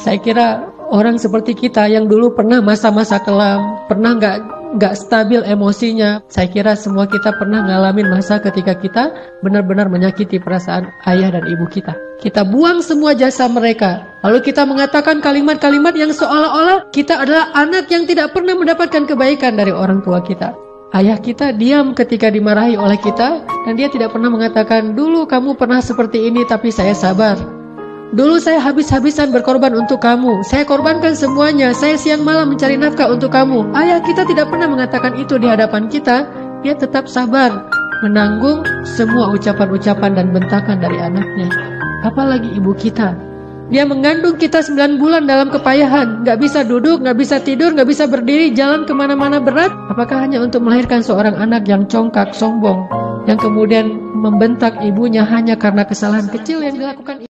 Saya kira orang seperti kita yang dulu pernah masa-masa kelam, pernah nggak stabil emosinya. Saya kira semua kita pernah ngalamin masa ketika kita benar-benar menyakiti perasaan ayah dan ibu kita. Kita buang semua jasa mereka. Lalu kita mengatakan kalimat-kalimat yang seolah-olah kita adalah anak yang tidak pernah mendapatkan kebaikan dari orang tua kita. Ayah kita diam ketika dimarahi oleh kita, dan dia tidak pernah mengatakan, dulu kamu pernah seperti ini tapi saya sabar. Dulu saya habis-habisan berkorban untuk kamu. Saya korbankan semuanya. Saya siang malam mencari nafkah untuk kamu. Ayah kita tidak pernah mengatakan itu di hadapan kita. Dia tetap sabar, menanggung semua ucapan-ucapan dan bentakan dari anaknya. Apalagi ibu kita. Dia mengandung kita 9 bulan dalam kepayahan. Gak bisa duduk, gak bisa tidur, gak bisa berdiri, jalan kemana-mana berat. Apakah hanya untuk melahirkan seorang anak yang congkak, sombong, yang kemudian membentak ibunya hanya karena kesalahan kecil yang dilakukan